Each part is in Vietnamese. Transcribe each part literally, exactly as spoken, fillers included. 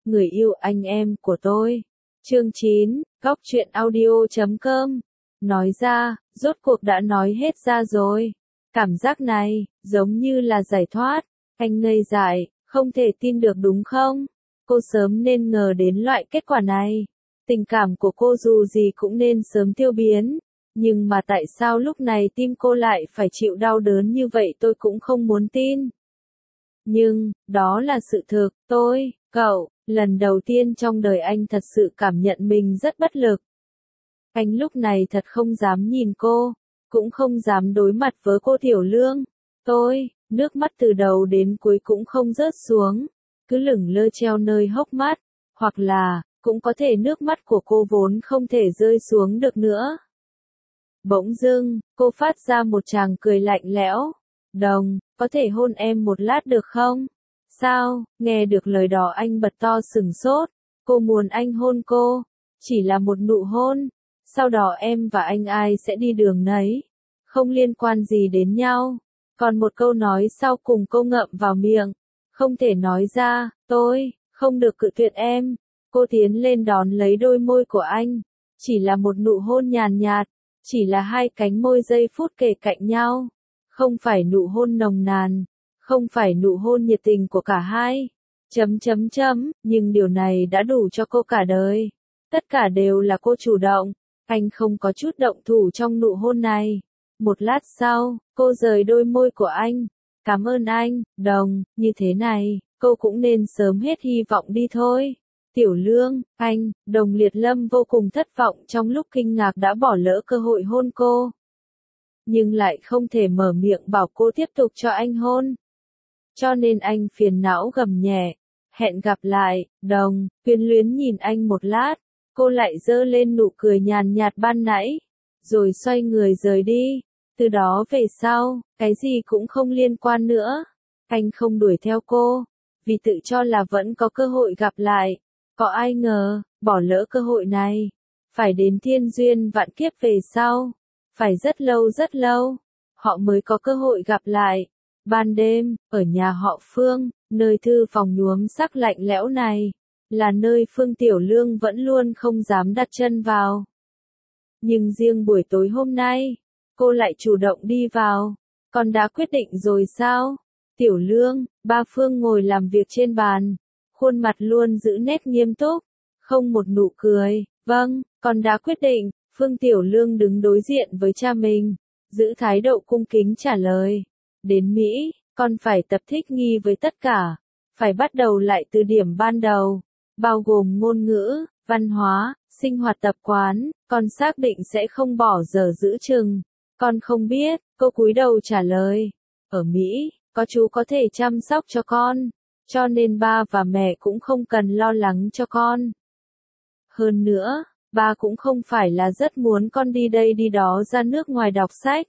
người yêu anh em của tôi. Chương chín, Góc truyện audio chấm com. Nói ra, rốt cuộc đã nói hết ra rồi. Cảm giác này, giống như là giải thoát. Anh ngây dại, không thể tin được đúng không? Cô sớm nên ngờ đến loại kết quả này. Tình cảm của cô dù gì cũng nên sớm tiêu biến. Nhưng mà tại sao lúc này tim cô lại phải chịu đau đớn như vậy tôi cũng không muốn tin. Nhưng, đó là sự thực, tôi, cậu, lần đầu tiên trong đời anh thật sự cảm nhận mình rất bất lực. Anh lúc này thật không dám nhìn cô, cũng không dám đối mặt với cô Tiểu Lương. Tôi, nước mắt từ đầu đến cuối cũng không rớt xuống, cứ lửng lơ treo nơi hốc mắt, hoặc là, cũng có thể nước mắt của cô vốn không thể rơi xuống được nữa. Bỗng dưng, cô phát ra một tràng cười lạnh lẽo. Đồng, có thể hôn em một lát được không? Sao? Nghe được lời đó anh bật to sừng sốt. Cô muốn anh hôn cô. Chỉ là một nụ hôn. Sau đó em và anh ai sẽ đi đường nấy. Không liên quan gì đến nhau. Còn một câu nói sau cùng cô ngậm vào miệng. Không thể nói ra, tôi, không được cự tuyệt em. Cô tiến lên đón lấy đôi môi của anh. Chỉ là một nụ hôn nhàn nhạt. Chỉ là hai cánh môi giây phút kề cạnh nhau. Không phải nụ hôn nồng nàn. Không phải nụ hôn nhiệt tình của cả hai. Chấm chấm chấm, nhưng điều này đã đủ cho cô cả đời. Tất cả đều là cô chủ động. Anh không có chút động thủ trong nụ hôn này. Một lát sau, cô rời đôi môi của anh. Cảm ơn anh, Đồng, như thế này, cô cũng nên sớm hết hy vọng đi thôi. Tiểu Lương, anh, Đồng Liệt Lâm vô cùng thất vọng trong lúc kinh ngạc đã bỏ lỡ cơ hội hôn cô. Nhưng lại không thể mở miệng bảo cô tiếp tục cho anh hôn. Cho nên anh phiền não gầm nhẹ. Hẹn gặp lại, Đồng, quyến luyến nhìn anh một lát. Cô lại giơ lên nụ cười nhàn nhạt ban nãy. Rồi xoay người rời đi. Từ đó về sau, cái gì cũng không liên quan nữa. Anh không đuổi theo cô. Vì tự cho là vẫn có cơ hội gặp lại. Có ai ngờ, bỏ lỡ cơ hội này. Phải đến thiên duyên vạn kiếp về sau. Phải rất lâu rất lâu. Họ mới có cơ hội gặp lại. Ban đêm, ở nhà họ Phương, nơi thư phòng nhuốm sắc lạnh lẽo này. Là nơi Phương Tiểu Lương vẫn luôn không dám đặt chân vào. Nhưng riêng buổi tối hôm nay, cô lại chủ động đi vào. Con đã quyết định rồi sao? Tiểu Lương, ba Phương ngồi làm việc trên bàn. Khuôn mặt luôn giữ nét nghiêm túc. Không một nụ cười. Vâng, con đã quyết định. Phương Tiểu Lương đứng đối diện với cha mình. Giữ thái độ cung kính trả lời. Đến Mỹ, con phải tập thích nghi với tất cả. Phải bắt đầu lại từ điểm ban đầu. Bao gồm ngôn ngữ, văn hóa, sinh hoạt tập quán. Con xác định sẽ không bỏ dở giữ chừng. Con không biết, cô cúi đầu trả lời. Ở Mỹ, có chú có thể chăm sóc cho con. Cho nên ba và mẹ cũng không cần lo lắng cho con. Hơn nữa, ba cũng không phải là rất muốn con đi đây đi đó ra nước ngoài đọc sách.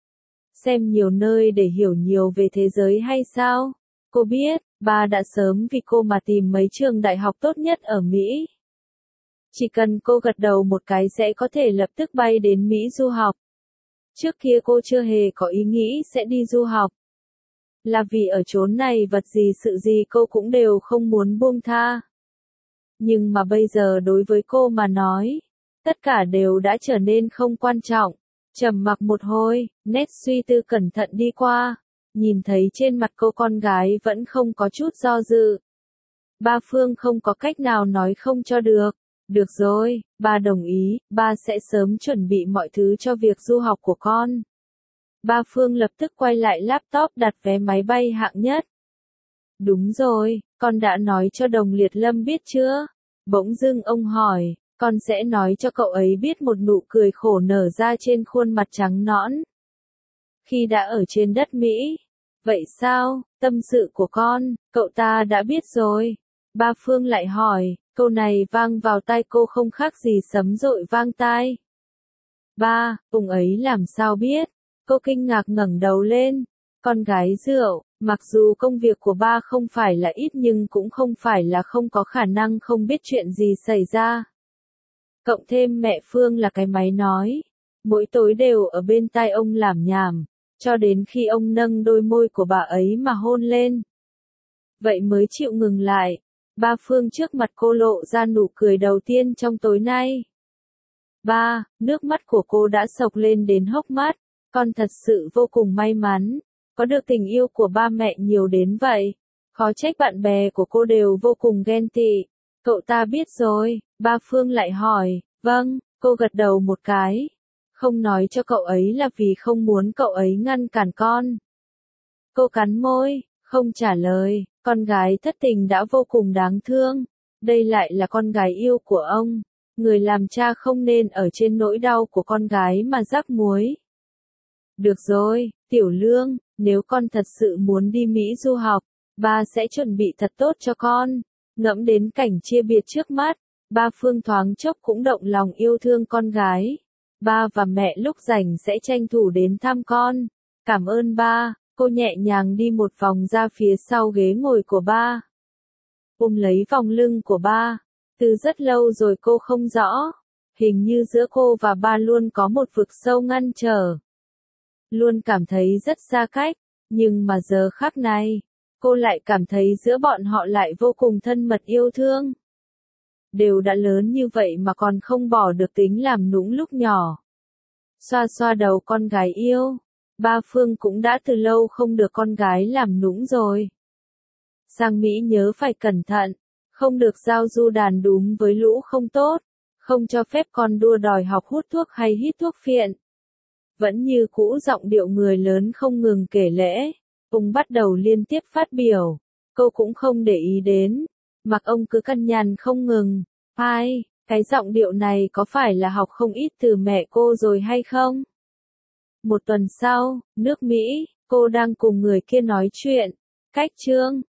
Xem nhiều nơi để hiểu nhiều về thế giới hay sao? Cô biết, ba đã sớm vì cô mà tìm mấy trường đại học tốt nhất ở Mỹ. Chỉ cần cô gật đầu một cái sẽ có thể lập tức bay đến Mỹ du học. Trước kia cô chưa hề có ý nghĩ sẽ đi du học. Là vì ở chốn này vật gì sự gì cô cũng đều không muốn buông tha. Nhưng mà bây giờ đối với cô mà nói, tất cả đều đã trở nên không quan trọng. Trầm mặc một hồi, nét suy tư cẩn thận đi qua, nhìn thấy trên mặt cô con gái vẫn không có chút do dự. Ba Phương không có cách nào nói không cho được. Được rồi, ba đồng ý, ba sẽ sớm chuẩn bị mọi thứ cho việc du học của con. Ba Phương lập tức quay lại laptop đặt vé máy bay hạng nhất. Đúng rồi, con đã nói cho Đồng Liệt Lâm biết chưa? Bỗng dưng ông hỏi, con sẽ nói cho cậu ấy biết. Một nụ cười khổ nở ra trên khuôn mặt trắng nõn. Khi đã ở trên đất Mỹ. Vậy sao, tâm sự của con, cậu ta đã biết rồi. Ba Phương lại hỏi, câu này vang vào tai cô không khác gì sấm dội vang tai. Ba, ông ấy làm sao biết? Cô kinh ngạc ngẩng đầu lên. Con gái rượu, mặc dù công việc của ba không phải là ít nhưng cũng không phải là không có khả năng không biết chuyện gì xảy ra. Cộng thêm mẹ Phương là cái máy nói. Mỗi tối đều ở bên tai ông lảm nhảm. Cho đến khi ông nâng đôi môi của bà ấy mà hôn lên. Vậy mới chịu ngừng lại. Ba Phương trước mặt cô lộ ra nụ cười đầu tiên trong tối nay. Ba, nước mắt của cô đã sộc lên đến hốc mắt. Con thật sự vô cùng may mắn, có được tình yêu của ba mẹ nhiều đến vậy. Khó trách bạn bè của cô đều vô cùng ghen tị. Cậu ta biết rồi, Ba Phương lại hỏi. Vâng, cô gật đầu một cái. Không nói cho cậu ấy là vì không muốn cậu ấy ngăn cản con. Cô cắn môi, không trả lời. Con gái thất tình đã vô cùng đáng thương. Đây lại là con gái yêu của ông. Người làm cha không nên ở trên nỗi đau của con gái mà rắc muối. Được rồi, Tiểu Lương, nếu con thật sự muốn đi Mỹ du học, ba sẽ chuẩn bị thật tốt cho con. Ngẫm đến cảnh chia biệt trước mắt, Ba Phương thoáng chốc cũng động lòng yêu thương con gái. Ba và mẹ lúc rảnh sẽ tranh thủ đến thăm con. Cảm ơn ba, cô nhẹ nhàng đi một vòng ra phía sau ghế ngồi của ba. Ôm lấy vòng lưng của ba. Từ rất lâu rồi cô không rõ. Hình như giữa cô và ba luôn có một vực sâu ngăn trở. Luôn cảm thấy rất xa cách, nhưng mà giờ khắc này, cô lại cảm thấy giữa bọn họ lại vô cùng thân mật yêu thương. Đều đã lớn như vậy mà còn không bỏ được tính làm nũng lúc nhỏ. Xoa xoa đầu con gái yêu, Ba Phương cũng đã từ lâu không được con gái làm nũng rồi. Sang Mỹ nhớ phải cẩn thận, không được giao du đàn đúm với lũ không tốt, không cho phép con đua đòi học hút thuốc hay hít thuốc phiện. Vẫn như cũ giọng điệu người lớn không ngừng kể lễ, ông bắt đầu liên tiếp phát biểu, cô cũng không để ý đến, mặc ông cứ căn nhằn không ngừng. Ai, cái giọng điệu này có phải là học không ít từ mẹ cô rồi hay không? Một tuần sau, nước Mỹ, cô đang cùng người kia nói chuyện, cách chương